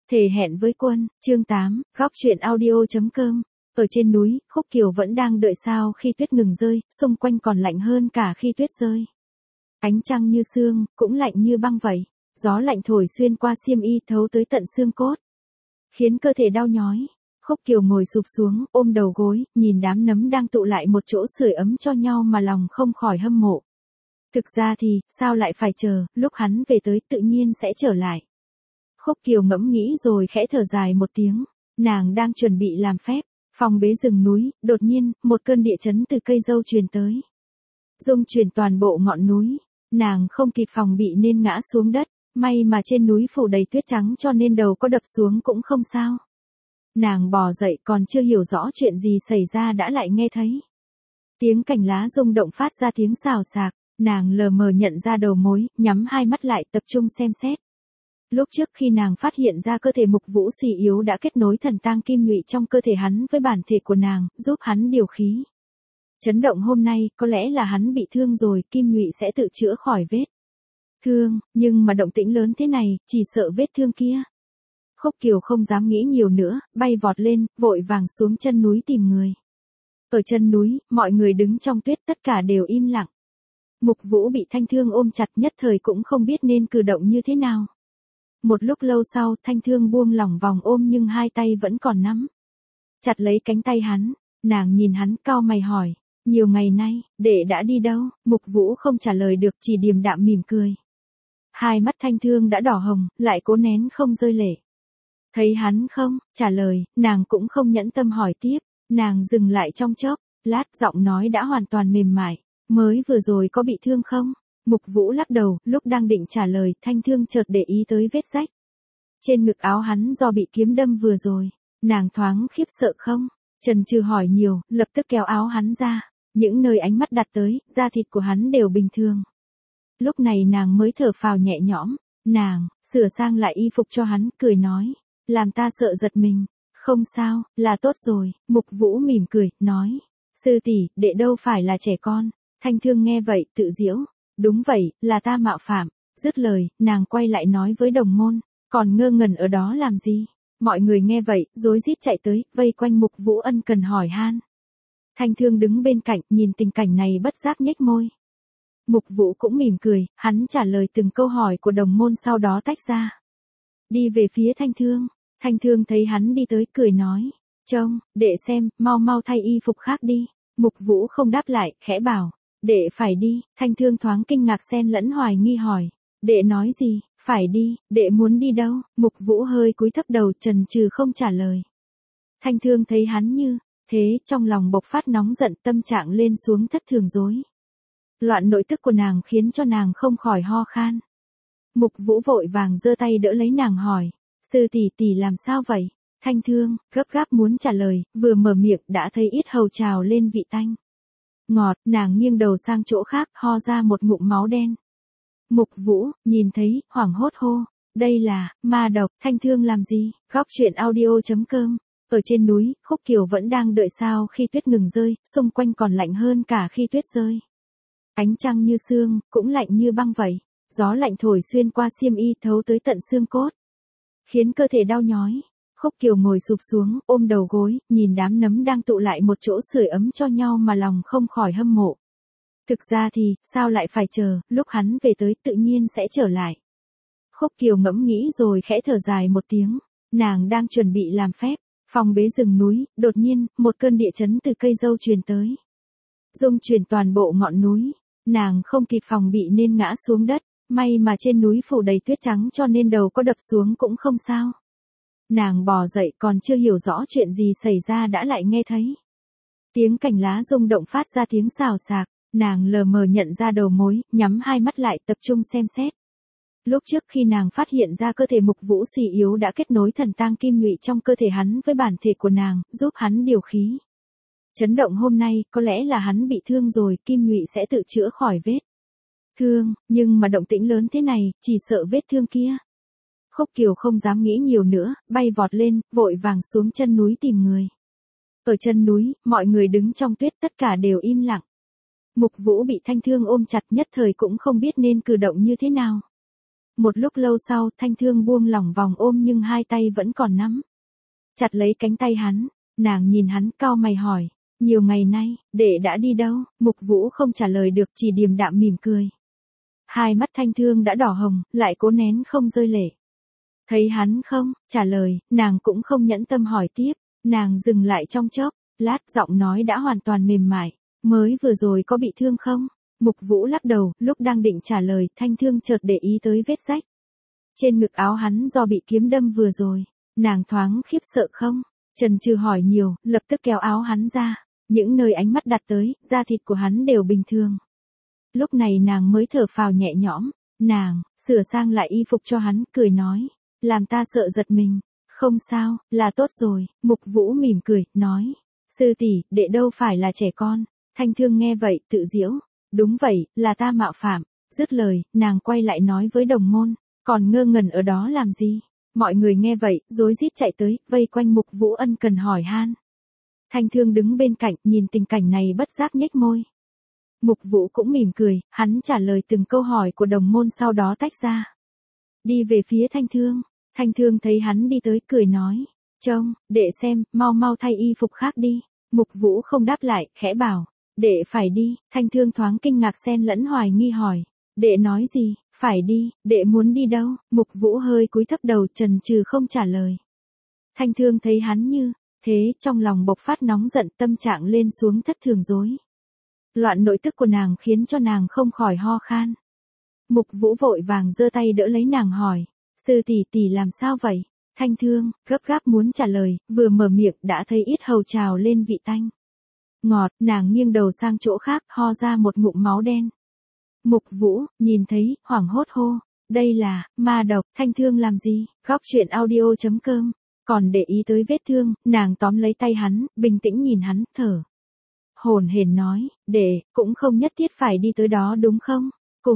Thề hẹn với quân, chương 8, góc truyện audio.com. Ở trên núi, Khúc Kiều vẫn đang đợi sao khi tuyết ngừng rơi, xung quanh còn lạnh hơn cả khi tuyết rơi. Ánh trăng như sương, cũng lạnh như băng vậy. Gió lạnh thổi xuyên qua xiêm y thấu tới tận xương cốt, khiến cơ thể đau nhói. Khúc Kiều ngồi sụp xuống, ôm đầu gối, nhìn đám nấm đang tụ lại một chỗ sưởi ấm cho nhau mà lòng không khỏi hâm mộ. Thực ra thì, sao lại phải chờ, lúc hắn về tới tự nhiên sẽ trở lại. Khúc Kiều ngẫm nghĩ rồi khẽ thở dài một tiếng, nàng đang chuẩn bị làm phép, phòng bế rừng núi, đột nhiên, một cơn địa chấn từ cây dâu truyền tới. Rung chuyển toàn bộ ngọn núi, nàng không kịp phòng bị nên ngã xuống đất, may mà trên núi phủ đầy tuyết trắng cho nên đầu có đập xuống cũng không sao. Nàng bò dậy còn chưa hiểu rõ chuyện gì xảy ra đã lại nghe thấy tiếng cành lá rung động phát ra tiếng xào xạc, nàng lờ mờ nhận ra đầu mối, nhắm hai mắt lại tập trung xem xét. Lúc trước khi nàng phát hiện ra cơ thể Mục Vũ suy yếu đã kết nối thần tang kim nhụy trong cơ thể hắn với bản thể của nàng, giúp hắn điều khí. Chấn động hôm nay, có lẽ là hắn bị thương rồi, kim nhụy sẽ tự chữa khỏi vết thương, nhưng mà động tĩnh lớn thế này, chỉ sợ vết thương kia. Khúc Kiều không dám nghĩ nhiều nữa, bay vọt lên, vội vàng xuống chân núi tìm người. Ở chân núi, mọi người đứng trong tuyết tất cả đều im lặng. Mục Vũ bị Thanh Thương ôm chặt nhất thời cũng không biết nên cử động như thế nào. Một lúc lâu sau, Thanh Thương buông lỏng vòng ôm nhưng hai tay vẫn còn nắm chặt lấy cánh tay hắn, nàng nhìn hắn cau mày hỏi, nhiều ngày nay, đệ đã đi đâu? Mục Vũ không trả lời được, chỉ điềm đạm mỉm cười. Hai mắt Thanh Thương đã đỏ hồng, lại cố nén không rơi lệ. Thấy hắn không trả lời, nàng cũng không nhẫn tâm hỏi tiếp, nàng dừng lại trong chốc lát, giọng nói đã hoàn toàn mềm mại, mới vừa rồi có bị thương không? Mục Vũ lắc đầu, lúc đang định trả lời, Thanh Thương chợt để ý tới vết rách trên ngực áo hắn do bị kiếm đâm vừa rồi. Nàng thoáng khiếp sợ không chần chừ hỏi nhiều, lập tức kéo áo hắn ra, những nơi ánh mắt đặt tới, da thịt của hắn đều bình thường. Lúc này nàng mới thở phào nhẹ nhõm, nàng sửa sang lại y phục cho hắn, cười nói, làm ta sợ giật mình. Không sao, là tốt rồi. Mục Vũ mỉm cười, nói, sư tỷ, đệ đâu phải là trẻ con. Thanh Thương nghe vậy, tự giễu, đúng vậy, là ta mạo phạm. Dứt lời, nàng quay lại nói với đồng môn, còn ngơ ngẩn ở đó làm gì? Mọi người nghe vậy, rối rít chạy tới, vây quanh Mục Vũ ân cần hỏi han. Thanh Thương đứng bên cạnh, nhìn tình cảnh này bất giác nhếch môi. Mục Vũ cũng mỉm cười, hắn trả lời từng câu hỏi của đồng môn sau đó tách ra. Đi về phía Thanh Thương. Thanh Thương thấy hắn đi tới, cười nói, trông, đệ xem, mau mau thay y phục khác đi. Mục Vũ không đáp lại, khẽ bảo, đệ phải đi. Thanh Thương thoáng kinh ngạc xen lẫn hoài nghi hỏi, đệ nói gì, phải đi, đệ muốn đi đâu? Mục Vũ hơi cúi thấp đầu chần chừ không trả lời. Thanh Thương thấy hắn như thế, trong lòng bộc phát nóng giận, tâm trạng lên xuống thất thường rối loạn, nội tức của nàng khiến cho nàng không khỏi ho khan. Mục Vũ vội vàng giơ tay đỡ lấy nàng hỏi, sư tỷ tỷ làm sao vậy? Thanh Thương gấp gáp muốn trả lời, vừa mở miệng đã thấy yết hầu trào lên vị tanh ngọt, nàng nghiêng đầu sang chỗ khác, ho ra một ngụm máu đen. Mục Vũ nhìn thấy, hoảng hốt hô, đây là ma độc. Thanh Thương làm gì? Góc truyện audio.com. Ở trên núi, Khúc Kiều vẫn đang đợi sao khi tuyết ngừng rơi, xung quanh còn lạnh hơn cả khi tuyết rơi. Ánh trăng như sương, cũng lạnh như băng vậy. Gió lạnh thổi xuyên qua xiêm y thấu tới tận xương cốt, khiến cơ thể đau nhói. Khúc Kiều ngồi sụp xuống, ôm đầu gối, nhìn đám nấm đang tụ lại một chỗ sưởi ấm cho nhau mà lòng không khỏi hâm mộ. Thực ra thì, sao lại phải chờ, lúc hắn về tới tự nhiên sẽ trở lại. Khúc Kiều ngẫm nghĩ rồi khẽ thở dài một tiếng, nàng đang chuẩn bị làm phép, phòng bế rừng núi, đột nhiên, một cơn địa chấn từ cây dâu truyền tới. Rung chuyển toàn bộ ngọn núi, nàng không kịp phòng bị nên ngã xuống đất, may mà trên núi phủ đầy tuyết trắng cho nên đầu có đập xuống cũng không sao. Nàng bò dậy còn chưa hiểu rõ chuyện gì xảy ra đã lại nghe thấy tiếng cành lá rung động phát ra tiếng xào xạc, nàng lờ mờ nhận ra đầu mối, nhắm hai mắt lại tập trung xem xét. Lúc trước khi nàng phát hiện ra cơ thể Mục Vũ suy yếu đã kết nối thần tang kim nhụy trong cơ thể hắn với bản thể của nàng, giúp hắn điều khí. Chấn động hôm nay, có lẽ là hắn bị thương rồi, kim nhụy sẽ tự chữa khỏi vết thương, nhưng mà động tĩnh lớn thế này, chỉ sợ vết thương kia. Khúc Kiều không dám nghĩ nhiều nữa, bay vọt lên, vội vàng xuống chân núi tìm người. Ở chân núi, mọi người đứng trong tuyết tất cả đều im lặng. Mục Vũ bị Thanh Thương ôm chặt nhất thời cũng không biết nên cử động như thế nào. Một lúc lâu sau, Thanh Thương buông lỏng vòng ôm nhưng hai tay vẫn còn nắm chặt lấy cánh tay hắn. Nàng nhìn hắn cau mày hỏi, nhiều ngày nay, đệ đã đi đâu? Mục Vũ không trả lời được, chỉ điềm đạm mỉm cười. Hai mắt Thanh Thương đã đỏ hồng, lại cố nén không rơi lệ. Thấy hắn không trả lời, nàng cũng không nhẫn tâm hỏi tiếp. Nàng dừng lại trong chốc lát, giọng nói đã hoàn toàn mềm mại. Mới vừa rồi có bị thương không? Mục Vũ lắc đầu, lúc đang định trả lời, Thanh Thương chợt để ý tới vết rách trên ngực áo hắn do bị kiếm đâm vừa rồi. Nàng thoáng khiếp sợ không chần chừ hỏi nhiều, lập tức kéo áo hắn ra. Những nơi ánh mắt đặt tới, da thịt của hắn đều bình thường. Lúc này nàng mới thở phào nhẹ nhõm. Nàng sửa sang lại y phục cho hắn, cười nói, làm ta sợ giật mình. Không sao, là tốt rồi. Mục Vũ mỉm cười, nói, sư tỷ, đệ đâu phải là trẻ con. Thanh Thương nghe vậy, tự giễu, đúng vậy, là ta mạo phạm. Dứt lời, nàng quay lại nói với đồng môn, còn ngơ ngẩn ở đó làm gì? Mọi người nghe vậy, rối rít chạy tới, vây quanh Mục Vũ ân cần hỏi han. Thanh Thương đứng bên cạnh, nhìn tình cảnh này bất giác nhếch môi. Mục Vũ cũng mỉm cười, hắn trả lời từng câu hỏi của đồng môn sau đó tách ra. Đi về phía Thanh Thương. Thanh Thương thấy hắn đi tới, cười nói, trông, đệ xem, mau mau thay y phục khác đi. Mục Vũ không đáp lại, khẽ bảo, đệ phải đi. Thanh Thương thoáng kinh ngạc xen lẫn hoài nghi hỏi, đệ nói gì, phải đi, đệ muốn đi đâu? Mục Vũ hơi cúi thấp đầu chần chừ không trả lời. Thanh Thương thấy hắn như thế, trong lòng bộc phát nóng giận, tâm trạng lên xuống thất thường rối loạn, nội tức của nàng khiến cho nàng không khỏi ho khan. Mục Vũ vội vàng giơ tay đỡ lấy nàng hỏi, sư tỷ tỷ làm sao vậy? Thanh Thương gấp gáp muốn trả lời, vừa mở miệng đã thấy yết hầu trào lên vị tanh ngọt, nàng nghiêng đầu sang chỗ khác, ho ra một ngụm máu đen. Mục Vũ nhìn thấy, hoảng hốt hô, đây là ma độc. Thanh Thương làm gì? Góc truyện audio.com. Còn để ý tới vết thương, nàng tóm lấy tay hắn, bình tĩnh nhìn hắn, thở hổn hển nói, đệ cũng không nhất thiết phải đi tới đó đúng không?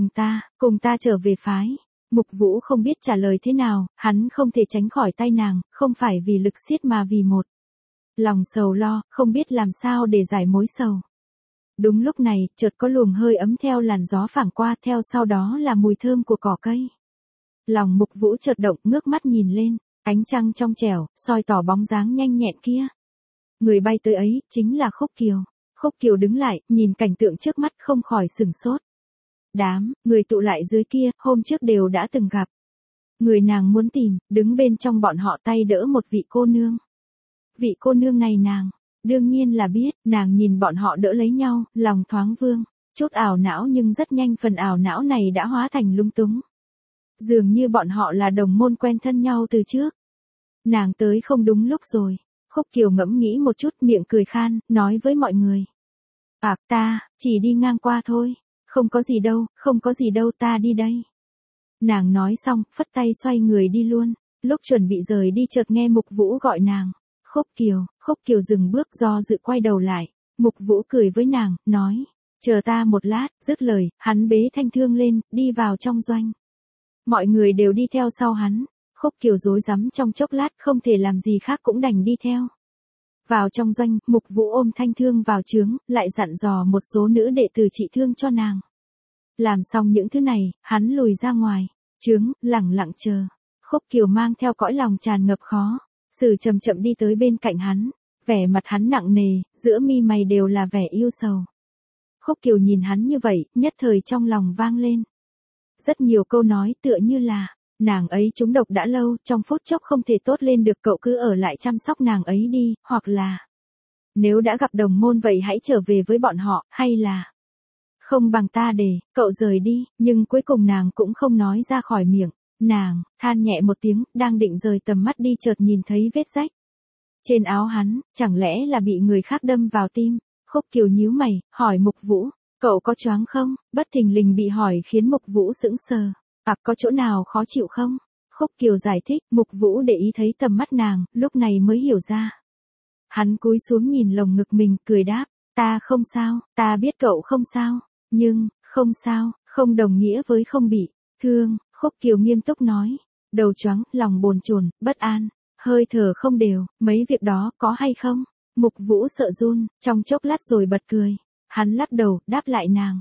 Cùng ta trở về phái. Mục Vũ không biết trả lời thế nào, hắn không thể tránh khỏi tay nàng, không phải vì lực siết mà vì một lòng sầu lo, không biết làm sao để giải mối sầu. Đúng lúc này, chợt có luồng hơi ấm theo làn gió phảng qua, theo sau đó là mùi thơm của cỏ cây. Lòng Mục Vũ chợt động, ngước mắt nhìn lên, ánh trăng trong trẻo, soi tỏ bóng dáng nhanh nhẹn kia. Người bay tới ấy, chính là Khúc Kiều. Khúc Kiều đứng lại, nhìn cảnh tượng trước mắt không khỏi sửng sốt. Đám người tụ lại dưới kia, hôm trước đều đã từng gặp. Người nàng muốn tìm, đứng bên trong bọn họ tay đỡ một vị cô nương. Vị cô nương này nàng đương nhiên là biết. Nàng nhìn bọn họ đỡ lấy nhau, lòng thoáng vương chút ảo não, nhưng rất nhanh phần ảo não này đã hóa thành lung túng. Dường như bọn họ là đồng môn quen thân nhau từ trước. Nàng tới không đúng lúc rồi. Khúc Kiều ngẫm nghĩ một chút, miệng cười khan, nói với mọi người, ta chỉ đi ngang qua thôi. Không có gì đâu, ta đi đây. Nàng nói xong, phất tay xoay người đi luôn. Lúc chuẩn bị rời đi chợt nghe Mục Vũ gọi nàng, Khúc Kiều dừng bước do dự quay đầu lại. Mục Vũ cười với nàng, nói, chờ ta một lát. Dứt lời, hắn bế Thanh Thương lên, đi vào trong doanh. Mọi người đều đi theo sau hắn. Khúc Kiều rối rắm trong chốc lát, không thể làm gì khác cũng đành đi theo. Vào trong doanh, Mục Vũ ôm Thanh Thương vào trướng, lại dặn dò một số nữ đệ tử trị thương cho nàng. Làm xong những thứ này, hắn lùi ra ngoài trướng, lẳng lặng chờ. Khúc Kiều mang theo cõi lòng tràn ngập khó xử chậm chậm đi tới bên cạnh hắn, vẻ mặt hắn nặng nề, giữa mi mày đều là vẻ yêu sầu. Khúc Kiều nhìn hắn như vậy, nhất thời trong lòng vang lên rất nhiều câu nói, tựa như là, nàng ấy trúng độc đã lâu, trong phút chốc không thể tốt lên được, cậu cứ ở lại chăm sóc nàng ấy đi, hoặc là, nếu đã gặp đồng môn vậy hãy trở về với bọn họ, hay là, không bằng ta để cậu rời đi. Nhưng cuối cùng nàng cũng không nói ra khỏi miệng. Nàng than nhẹ một tiếng, đang định rời tầm mắt đi, chợt nhìn thấy vết rách trên áo hắn, chẳng lẽ là bị người khác đâm vào tim? Khúc Kiều nhíu mày, hỏi Mục Vũ, cậu có choáng không? Bất thình lình bị hỏi khiến Mục Vũ sững sờ. Có chỗ nào khó chịu không? Khúc Kiều giải thích. Mục Vũ để ý thấy tầm mắt nàng, lúc này mới hiểu ra. Hắn cúi xuống nhìn lồng ngực mình, cười đáp, ta không sao, ta biết cậu không sao, nhưng, không sao, không đồng nghĩa với không bị thương. Khúc Kiều nghiêm túc nói, đầu choáng, lòng bồn chồn, bất an, hơi thở không đều, mấy việc đó có hay không? Mục Vũ sợ run, trong chốc lát rồi bật cười. Hắn lắc đầu, đáp lại nàng,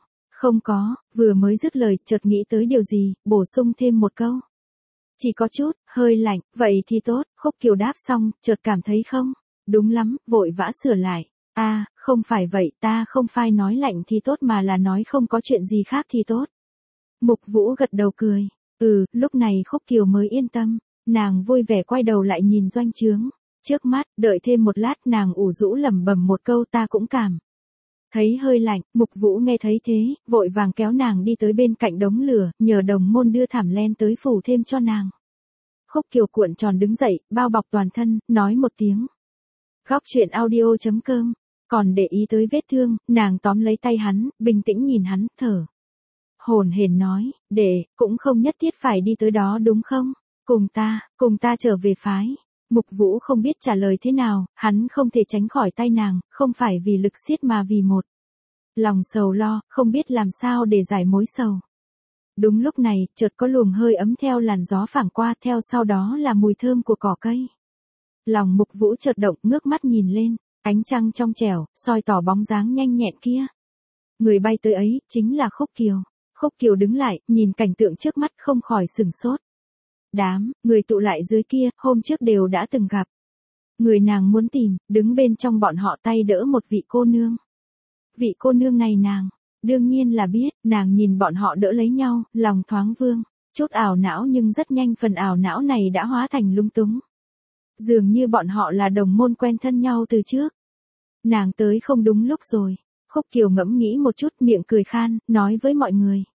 Không có, vừa mới dứt lời, chợt nghĩ tới điều gì, bổ sung thêm một câu. Chỉ có chút, hơi lạnh, vậy thì tốt, Khúc Kiều đáp xong, chợt cảm thấy không, đúng lắm, vội vã sửa lại. Không phải vậy, ta không phải nói lạnh thì tốt mà là nói không có chuyện gì khác thì tốt. Mục Vũ gật đầu cười. Lúc này Khúc Kiều mới yên tâm, nàng vui vẻ quay đầu lại nhìn doanh trướng. Trước mắt, đợi thêm một lát nàng ủ rũ lẩm bẩm một câu ta cũng cảm. Thấy hơi lạnh, Mục Vũ nghe thấy thế, vội vàng kéo nàng đi tới bên cạnh đống lửa, nhờ đồng môn đưa thảm len tới phủ thêm cho nàng. Khúc Kiều cuộn tròn đứng dậy, bao bọc toàn thân, nói một tiếng. Góc truyện audio.com, còn để ý tới vết thương, nàng tóm lấy tay hắn, bình tĩnh nhìn hắn, thở. Hồn hển nói, cũng không nhất thiết phải đi tới đó đúng không? Cùng ta trở về phái. Mục Vũ không biết trả lời thế nào, hắn không thể tránh khỏi tay nàng, không phải vì lực siết mà vì một lòng sầu lo, không biết làm sao để giải mối sầu. Đúng lúc này, chợt có luồng hơi ấm theo làn gió phảng qua, theo sau đó là mùi thơm của cỏ cây. Lòng Mục Vũ chợt động, ngước mắt nhìn lên, ánh trăng trong trẻo, soi tỏ bóng dáng nhanh nhẹn kia. Người bay tới ấy, chính là Khúc Kiều. Khúc Kiều đứng lại, nhìn cảnh tượng trước mắt không khỏi sửng sốt. Đám người tụ lại dưới kia, hôm trước đều đã từng gặp. Người nàng muốn tìm, đứng bên trong bọn họ tay đỡ một vị cô nương. Vị cô nương này nàng, đương nhiên là biết, nàng nhìn bọn họ đỡ lấy nhau, lòng thoáng vương, chút ảo não nhưng rất nhanh phần ảo não này đã hóa thành lung túng. Dường như bọn họ là đồng môn quen thân nhau từ trước. Nàng tới không đúng lúc rồi. Khúc Kiều ngẫm nghĩ một chút, miệng cười khan, nói với mọi người.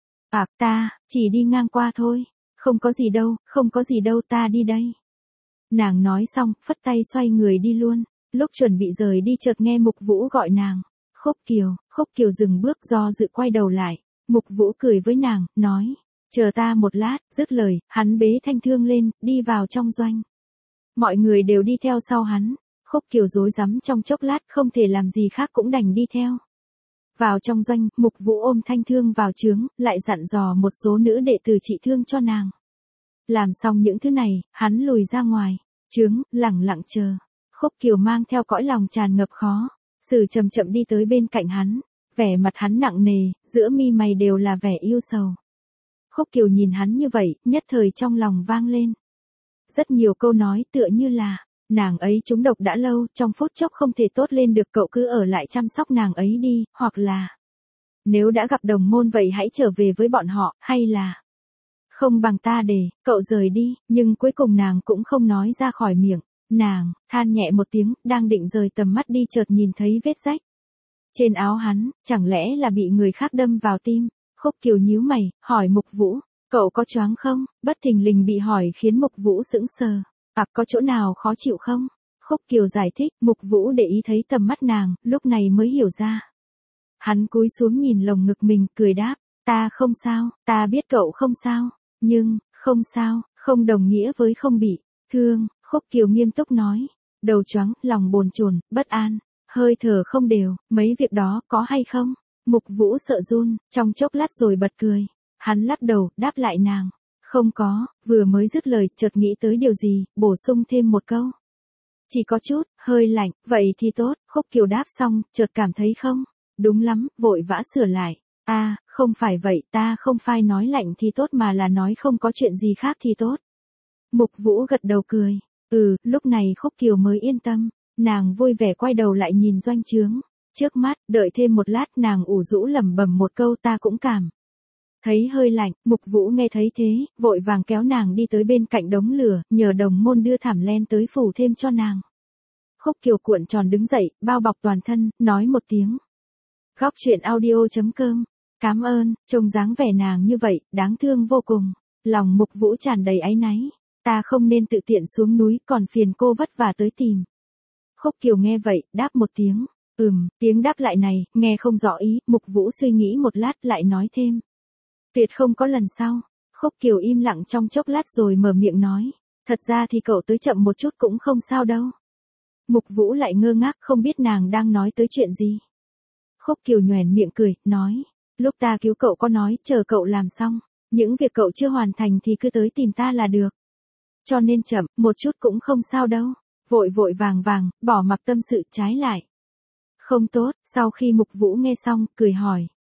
Ta, chỉ đi ngang qua thôi. Không có gì đâu ta đi đây. Nàng nói xong, phất tay xoay người đi luôn. Lúc chuẩn bị rời đi chợt nghe Mục Vũ gọi nàng. Khúc Kiều dừng bước do dự quay đầu lại. Mục Vũ cười với nàng, nói. Chờ ta một lát, dứt lời, hắn bế thanh thương lên, đi vào trong doanh. Mọi người đều đi theo sau hắn. Khúc Kiều rối rắm trong chốc lát không thể làm gì khác cũng đành đi theo. Vào trong doanh, Mục Vũ ôm thanh thương vào trướng, lại dặn dò một số nữ đệ tử trị thương cho nàng. Làm xong những thứ này, hắn lùi ra ngoài, trướng, lẳng lặng chờ. Khúc Kiều mang theo cõi lòng tràn ngập khó, xử chậm chậm đi tới bên cạnh hắn, vẻ mặt hắn nặng nề, giữa mi mày đều là vẻ yêu sầu. Khúc Kiều nhìn hắn như vậy, nhất thời trong lòng vang lên. Rất nhiều câu nói tựa như là, nàng ấy trúng độc đã lâu, trong phút chốc không thể tốt lên được, cậu cứ ở lại chăm sóc nàng ấy đi, hoặc là, nếu đã gặp đồng môn vậy hãy trở về với bọn họ, hay là, không bằng ta để, cậu rời đi, nhưng cuối cùng nàng cũng không nói ra khỏi miệng, nàng, than nhẹ một tiếng, đang định rời tầm mắt đi chợt nhìn thấy vết rách. Trên áo hắn, chẳng lẽ là bị người khác đâm vào tim, Khúc Kiều nhíu mày, hỏi Mục Vũ, cậu có choáng không, bất thình lình bị hỏi khiến Mục Vũ sững sờ. Có chỗ nào khó chịu không? Khúc Kiều giải thích, Mục Vũ để ý thấy tầm mắt nàng, lúc này mới hiểu ra. Hắn cúi xuống nhìn lồng ngực mình, cười đáp, ta không sao, ta biết cậu không sao, nhưng, không sao, không đồng nghĩa với không bị thương. Khúc Kiều nghiêm túc nói, đầu choáng, lòng bồn chồn, bất an, hơi thở không đều, mấy việc đó có hay không? Mục Vũ sợ run, trong chốc lát rồi bật cười. Hắn lắc đầu, đáp lại nàng. Không có, vừa mới dứt lời, chợt nghĩ tới điều gì, bổ sung thêm một câu. Chỉ có chút, hơi lạnh, vậy thì tốt, Khúc Kiều đáp xong, chợt cảm thấy không, đúng lắm, vội vã sửa lại. Không phải vậy, ta không phải nói lạnh thì tốt mà là nói không có chuyện gì khác thì tốt. Mục Vũ gật đầu cười. Lúc này Khúc Kiều mới yên tâm, nàng vui vẻ quay đầu lại nhìn doanh trướng. Trước mắt, đợi thêm một lát nàng ủ rũ lẩm bẩm một câu ta cũng cảm. Thấy hơi lạnh, Mục Vũ nghe thấy thế, vội vàng kéo nàng đi tới bên cạnh đống lửa, nhờ đồng môn đưa thảm len tới phủ thêm cho nàng. Khúc Kiều cuộn tròn đứng dậy, bao bọc toàn thân, nói một tiếng. Góc truyện audio.com, cảm ơn, trông dáng vẻ nàng như vậy, đáng thương vô cùng. Lòng Mục Vũ tràn đầy áy náy, ta không nên tự tiện xuống núi, còn phiền cô vất vả tới tìm. Khúc Kiều nghe vậy, đáp một tiếng. Tiếng đáp lại này, nghe không rõ ý, Mục Vũ suy nghĩ một lát lại nói thêm. Tuyệt không có lần sau. Khúc Kiều im lặng trong chốc lát rồi mở miệng nói. Thật ra thì cậu tới chậm một chút cũng không sao đâu. Mục Vũ lại ngơ ngác không biết nàng đang nói tới chuyện gì. Khúc Kiều nhoẻn miệng cười, nói. Lúc ta cứu cậu có nói chờ cậu làm xong. Những việc cậu chưa hoàn thành thì cứ tới tìm ta là được. Cho nên chậm, một chút cũng không sao đâu. Vội vội vàng vàng, bỏ mặc tâm sự trái lại. Không tốt, sau khi Mục Vũ nghe xong, cười hỏi.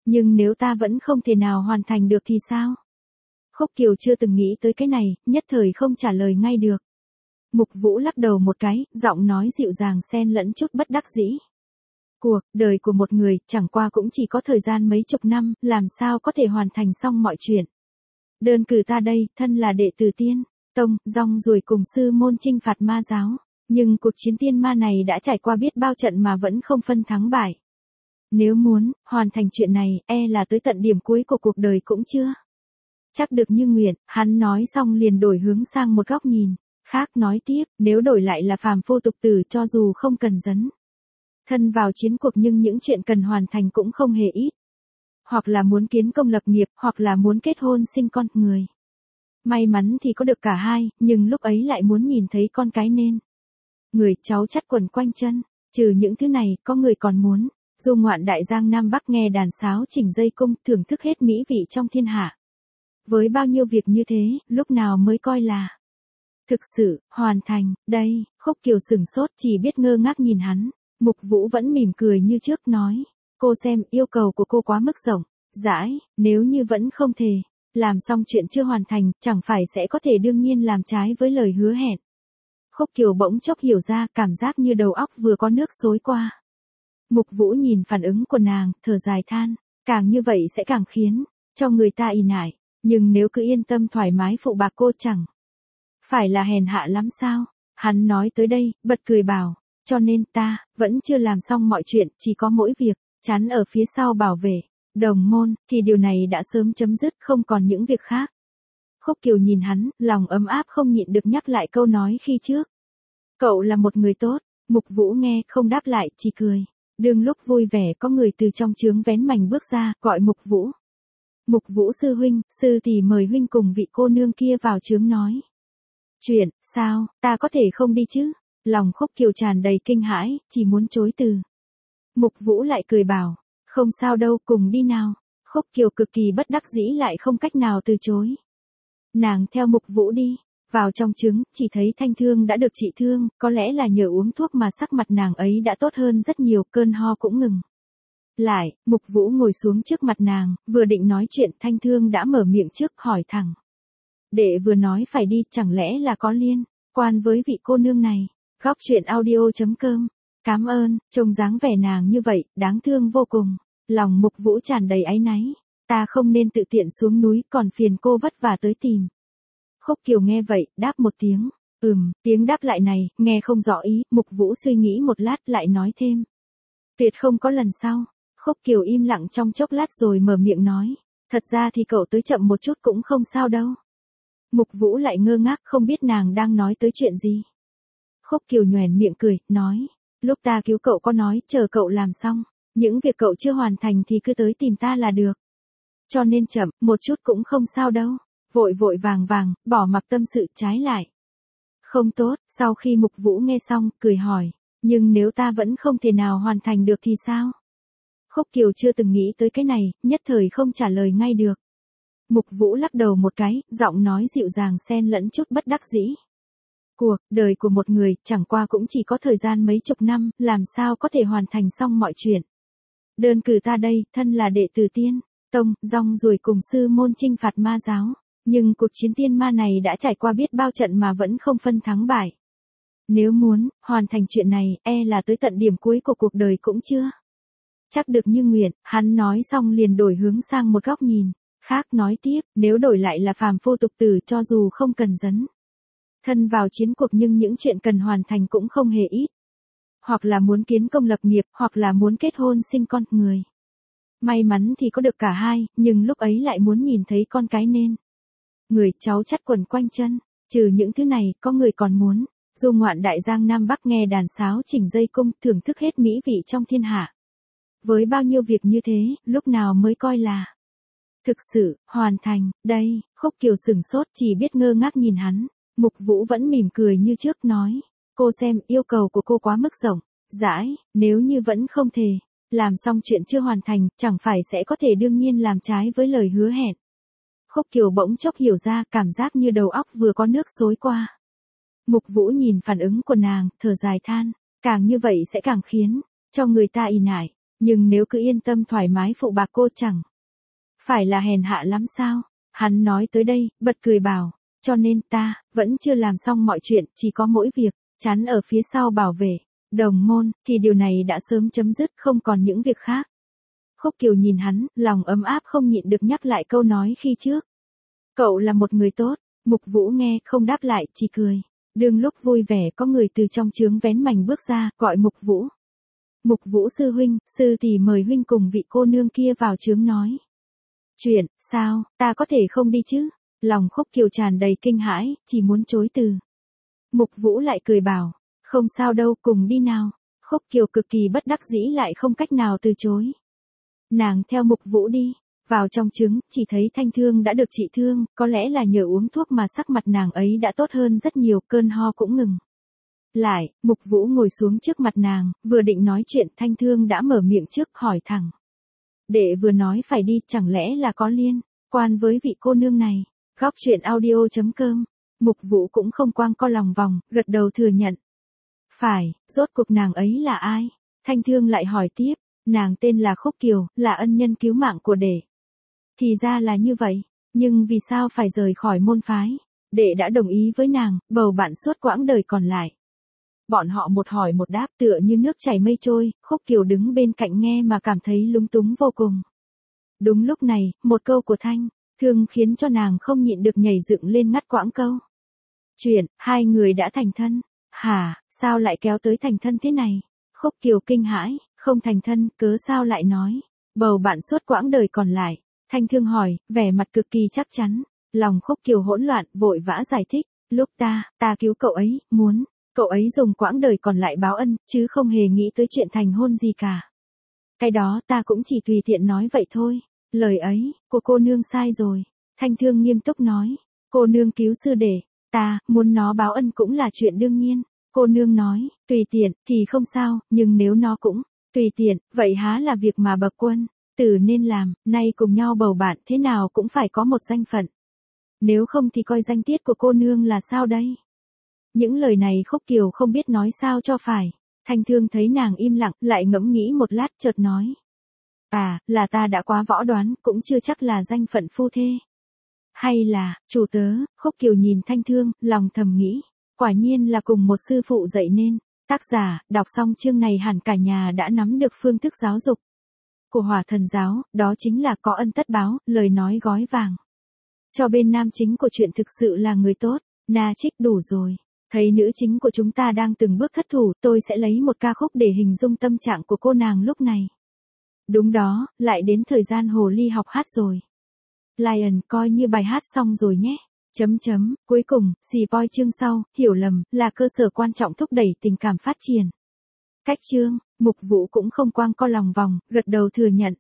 Nhưng nếu ta vẫn không thể nào hoàn thành được thì sao? Khúc Kiều chưa từng nghĩ tới cái này, nhất thời không trả lời ngay được. Mục Vũ lắc đầu một cái, giọng nói dịu dàng xen lẫn chút bất đắc dĩ. Cuộc đời của một người chẳng qua cũng chỉ có thời gian mấy chục năm, làm sao có thể hoàn thành xong mọi chuyện. Đơn cử ta đây, thân là đệ tử Tiên Tông, rong ruổi cùng sư môn chinh phạt ma giáo, nhưng cuộc chiến tiên ma này đã trải qua biết bao trận mà vẫn không phân thắng bại. Nếu muốn hoàn thành chuyện này, là tới tận điểm cuối của cuộc đời cũng chưa chắc được như nguyện. Hắn nói xong liền đổi hướng sang một góc nhìn khác, nói tiếp, nếu đổi lại là phàm phu tục tử cho dù không cần dấn thân vào chiến cuộc nhưng những chuyện cần hoàn thành cũng không hề ít. Hoặc là muốn kiến công lập nghiệp, hoặc là muốn kết hôn sinh con, người. May mắn thì có được cả hai, nhưng lúc ấy lại muốn nhìn thấy con cái nên. Người cháu chắt quần quanh chân, trừ những thứ này, có người còn muốn du ngoạn đại giang Nam Bắc, nghe đàn sáo chỉnh dây cung, thưởng thức hết mỹ vị trong thiên hạ. Với bao nhiêu việc như thế, lúc nào mới coi là thực sự hoàn thành? Đây, Khúc Kiều sửng sốt, chỉ biết ngơ ngác nhìn hắn. Mục Vũ vẫn mỉm cười như trước, nói, cô xem, yêu cầu của cô quá mức rộng rãi, nếu như vẫn không thể làm xong chuyện chưa hoàn thành, chẳng phải sẽ có thể đương nhiên làm trái với lời hứa hẹn. Khúc Kiều bỗng chốc hiểu ra, cảm giác như đầu óc vừa có nước xối qua. Mục Vũ nhìn phản ứng của nàng, thở dài than, càng như vậy sẽ càng khiến cho người ta ỷ nại, nhưng nếu cứ yên tâm thoải mái phụ bạc cô chẳng phải là hèn hạ lắm sao? Hắn nói tới đây, bật cười bảo, cho nên ta vẫn chưa làm xong mọi chuyện, chỉ có mỗi việc chắn ở phía sau bảo vệ đồng môn, thì điều này đã sớm chấm dứt, không còn những việc khác. Khúc Kiều nhìn hắn, lòng ấm áp không nhịn được nhắc lại câu nói khi trước. Cậu là một người tốt. Mục Vũ nghe, không đáp lại, chỉ cười. Đương lúc vui vẻ có người từ trong chướng vén mành bước ra, gọi Mục Vũ. Mục Vũ sư huynh, sư tỷ mời huynh cùng vị cô nương kia vào chướng nói chuyện. Sao, ta có thể không đi chứ? Lòng Khúc Kiều tràn đầy kinh hãi, chỉ muốn chối từ. Mục Vũ lại cười bảo, không sao đâu, cùng đi nào. Khúc Kiều cực kỳ bất đắc dĩ lại không cách nào từ chối. Nàng theo Mục Vũ đi vào trong trứng, chỉ thấy Thanh Thương đã được trị thương, có lẽ là nhờ uống thuốc mà sắc mặt nàng ấy đã tốt hơn rất nhiều, cơn ho cũng ngừng lại. Mục Vũ ngồi xuống trước mặt nàng, vừa định nói chuyện, Thanh Thương đã mở miệng trước, hỏi thẳng. Đệ vừa nói phải đi, chẳng lẽ là có liên quan với vị cô nương này? Góc truyện audio.com. Cảm ơn. Trông dáng vẻ nàng như vậy, đáng thương vô cùng. Lòng Mục Vũ tràn đầy áy náy. Ta không nên tự tiện xuống núi, còn phiền cô vất vả tới tìm. Khúc Kiều nghe vậy, đáp một tiếng. Tiếng đáp lại này, nghe không rõ ý. Mục Vũ suy nghĩ một lát, lại nói thêm. Tuyệt không có lần sau. Khúc Kiều im lặng trong chốc lát rồi mở miệng nói. Thật ra thì cậu tới chậm một chút cũng không sao đâu. Mục Vũ lại ngơ ngác, không biết nàng đang nói tới chuyện gì. Khúc Kiều nhoẻn miệng cười, nói. Lúc ta cứu cậu có nói, chờ cậu làm xong. Những việc cậu chưa hoàn thành thì cứ tới tìm ta là được. Cho nên chậm, một chút cũng không sao đâu. Vội vội vàng vàng, bỏ mặc tâm sự, trái lại không tốt. Sau khi Mục Vũ nghe xong, cười hỏi. Nhưng nếu ta vẫn không thể nào hoàn thành được thì sao? Khúc Kiều chưa từng nghĩ tới cái này, nhất thời không trả lời ngay được. Mục Vũ lắc đầu một cái, giọng nói dịu dàng xen lẫn chút bất đắc dĩ. Cuộc đời của một người chẳng qua cũng chỉ có thời gian mấy chục năm, làm sao có thể hoàn thành xong mọi chuyện. Đơn cử ta đây, thân là đệ tử Tiên Tông, rong ruổi cùng sư môn chinh phạt ma giáo, nhưng cuộc chiến tiên ma này đã trải qua biết bao trận mà vẫn không phân thắng bại. Nếu muốn hoàn thành chuyện này, là tới tận điểm cuối của cuộc đời cũng chưa chắc được như nguyện. Hắn nói xong liền đổi hướng sang một góc nhìn khác, nói tiếp, nếu đổi lại là phàm phu tục tử cho dù không cần dấn thân vào chiến cuộc nhưng những chuyện cần hoàn thành cũng không hề ít. Hoặc là muốn kiến công lập nghiệp, hoặc là muốn kết hôn sinh con, người. May mắn thì có được cả hai, nhưng lúc ấy lại muốn nhìn thấy con cái nên. Người cháu chắt quần quanh chân, trừ những thứ này, có người còn muốn du ngoạn đại giang Nam Bắc, nghe đàn sáo chỉnh dây cung, thưởng thức hết mỹ vị trong thiên hạ. Với bao nhiêu việc như thế, lúc nào mới coi là thực sự hoàn thành? Đây, Khúc Kiều sửng sốt, chỉ biết ngơ ngác nhìn hắn. Mục Vũ vẫn mỉm cười như trước, nói, cô xem, yêu cầu của cô quá mức rộng rãi, nếu như vẫn không thể làm xong chuyện chưa hoàn thành, chẳng phải sẽ có thể đương nhiên làm trái với lời hứa hẹn. Khúc Kiều bỗng chốc hiểu ra, cảm giác như đầu óc vừa có nước xối qua. Mục Vũ nhìn phản ứng của nàng, thở dài than, càng như vậy sẽ càng khiến cho người ta ỷ nại, Nhưng nếu cứ yên tâm thoải mái phụ bạc cô chẳng phải là hèn hạ lắm sao? Hắn nói tới đây, bật cười bảo, cho nên ta, vẫn chưa làm xong mọi chuyện, chỉ có mỗi việc, chắn ở phía sau bảo vệ, đồng môn, thì điều này đã sớm chấm dứt, không còn những việc khác. Khúc Kiều nhìn hắn, lòng ấm áp không nhịn được nhắc lại câu nói khi trước. Cậu là một người tốt, Mục Vũ nghe, không đáp lại, chỉ cười. Đương lúc vui vẻ có người từ trong chướng vén mành bước ra, gọi Mục Vũ. Mục Vũ sư huynh, sư tỷ mời huynh cùng vị cô nương kia vào chướng nói. Chuyện, sao, ta có thể không đi chứ? Lòng Khúc Kiều tràn đầy kinh hãi, chỉ muốn chối từ. Mục Vũ lại cười bảo, không sao đâu, cùng đi nào. Khúc Kiều cực kỳ bất đắc dĩ lại không cách nào từ chối. Nàng theo Mục Vũ đi, vào trong trứng, chỉ thấy Thanh Thương đã được trị thương, có lẽ là nhờ uống thuốc mà sắc mặt nàng ấy đã tốt hơn rất nhiều, cơn ho cũng ngừng. Lại, Mục Vũ ngồi xuống trước mặt nàng, vừa định nói chuyện Thanh Thương đã mở miệng trước hỏi thẳng. Đệ vừa nói phải đi, chẳng lẽ là có liên quan với vị cô nương này? Góc truyện audio.com. Mục Vũ cũng không quang co lòng vòng, gật đầu thừa nhận. Phải, rốt cuộc nàng ấy là ai? Thanh Thương lại hỏi tiếp, nàng tên là Khúc Kiều, là ân nhân cứu mạng của đệ. Thì ra là như vậy, nhưng vì sao phải rời khỏi môn phái? Đệ đã đồng ý với nàng, bầu bạn suốt quãng đời còn lại. Bọn họ một hỏi một đáp tựa như nước chảy mây trôi, Khúc Kiều đứng bên cạnh nghe mà cảm thấy lúng túng vô cùng. Đúng lúc này, một câu của Thanh Thương khiến cho nàng không nhịn được nhảy dựng lên ngắt quãng câu. Chuyện, hai người đã thành thân. Hả, sao lại kéo tới thành thân thế này? Khúc Kiều kinh hãi, không thành thân, cớ sao lại nói? Bầu bạn suốt quãng đời còn lại. Thanh Thương hỏi, vẻ mặt cực kỳ chắc chắn. Lòng Khúc Kiều hỗn loạn, vội vã giải thích. Lúc ta cứu cậu ấy, muốn cậu ấy dùng quãng đời còn lại báo ân, chứ không hề nghĩ tới chuyện thành hôn gì cả. Cái đó ta cũng chỉ tùy tiện nói vậy thôi. Lời ấy, của cô nương sai rồi. Thanh Thương nghiêm túc nói. Cô nương cứu sư đệ, ta, muốn nó báo ân cũng là chuyện đương nhiên. Cô nương nói, tùy tiện, thì không sao, nhưng nếu nó cũng tùy tiện, vậy há là việc mà bậc quân tử nên làm, nay cùng nhau bầu bạn thế nào cũng phải có một danh phận. Nếu không thì coi danh tiết của cô nương là sao đây? Những lời này Khúc Kiều không biết nói sao cho phải. Thanh Thương thấy nàng im lặng, lại ngẫm nghĩ một lát chợt nói. À, là ta đã quá võ đoán, cũng chưa chắc là danh phận phu thê. Hay là, chủ tớ, Khúc Kiều nhìn Thanh Thương, lòng thầm nghĩ. Quả nhiên là cùng một sư phụ dạy nên. Tác giả, đọc xong chương này hẳn cả nhà đã nắm được phương thức giáo dục của Hỏa Thần giáo, đó chính là có ân tất báo, lời nói gói vàng. Cho bên nam chính của chuyện thực sự là người tốt, na trích đủ rồi. Thấy nữ chính của chúng ta đang từng bước thất thủ, tôi sẽ lấy một ca khúc để hình dung tâm trạng của cô nàng lúc này. Đúng đó, lại đến thời gian hồ ly học hát rồi. Lion, coi như bài hát xong rồi nhé. Cuối cùng, spoil chương sau, hiểu lầm, là cơ sở quan trọng thúc đẩy tình cảm phát triển. Cách chương, Mục Vũ cũng không quang co lòng vòng, gật đầu thừa nhận.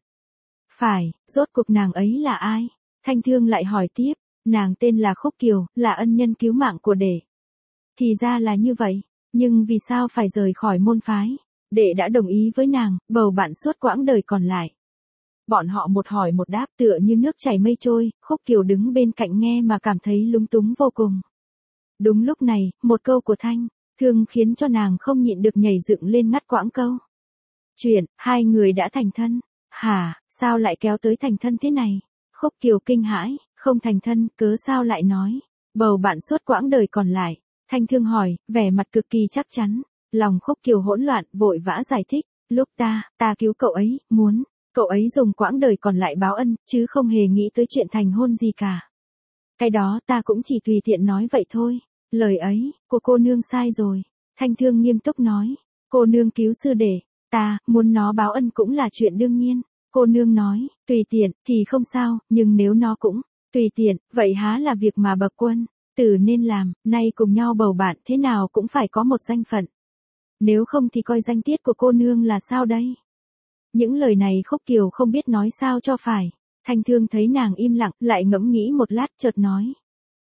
Phải, rốt cuộc nàng ấy là ai? Thanh Thương lại hỏi tiếp, nàng tên là Khúc Kiều, là ân nhân cứu mạng của đệ. Thì ra là như vậy, nhưng vì sao phải rời khỏi môn phái? Đệ đã đồng ý với nàng, bầu bạn suốt quãng đời còn lại. Bọn họ một hỏi một đáp tựa như nước chảy mây trôi, Khúc Kiều đứng bên cạnh nghe mà cảm thấy lúng túng vô cùng. Đúng lúc này, một câu của Thanh Thương khiến cho nàng không nhịn được nhảy dựng lên ngắt quãng câu. Chuyện, hai người đã thành thân. Hả, sao lại kéo tới thành thân thế này? Khúc Kiều kinh hãi, không thành thân, cớ sao lại nói? Bầu bạn suốt quãng đời còn lại. Thanh Thương hỏi, vẻ mặt cực kỳ chắc chắn. Lòng Khúc Kiều hỗn loạn, vội vã giải thích. Lúc ta cứu cậu ấy, muốn cậu ấy dùng quãng đời còn lại báo ân, chứ không hề nghĩ tới chuyện thành hôn gì cả. Cái đó ta cũng chỉ tùy tiện nói vậy thôi. Lời ấy, của cô nương sai rồi. Thanh Thương nghiêm túc nói. Cô nương cứu sư đệ, ta, muốn nó báo ân cũng là chuyện đương nhiên. Cô nương nói, tùy tiện, thì không sao, nhưng nếu nó cũng tùy tiện, vậy há là việc mà bậc quân tử nên làm, nay cùng nhau bầu bạn thế nào cũng phải có một danh phận. Nếu không thì coi danh tiết của cô nương là sao đây? Những lời này Khúc Kiều không biết nói sao cho phải. Thanh Thương thấy nàng im lặng, lại ngẫm nghĩ một lát chợt nói.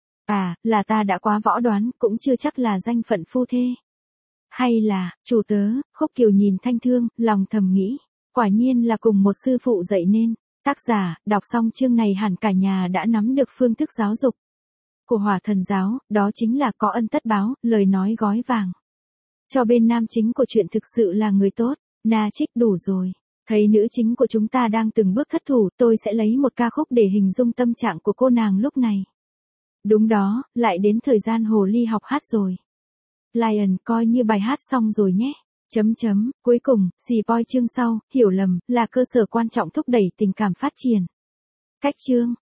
À, là ta đã quá võ đoán, cũng chưa chắc là danh phận phu thê. Hay là, chủ tớ, Khúc Kiều nhìn Thanh Thương, lòng thầm nghĩ. Quả nhiên là cùng một sư phụ dạy nên. Tác giả, đọc xong chương này hẳn cả nhà đã nắm được phương thức giáo dục của Hỏa Thần giáo, đó chính là có ân tất báo, lời nói gói vàng. Cho bên nam chính của chuyện thực sự là người tốt, na trích đủ rồi. Thấy nữ chính của chúng ta đang từng bước thất thủ, tôi sẽ lấy một ca khúc để hình dung tâm trạng của cô nàng lúc này. Đúng đó, lại đến thời gian hồ ly học hát rồi. Lion, coi như bài hát xong rồi nhé. Cuối cùng, Boy chương sau, hiểu lầm, là cơ sở quan trọng thúc đẩy tình cảm phát triển. Cách chương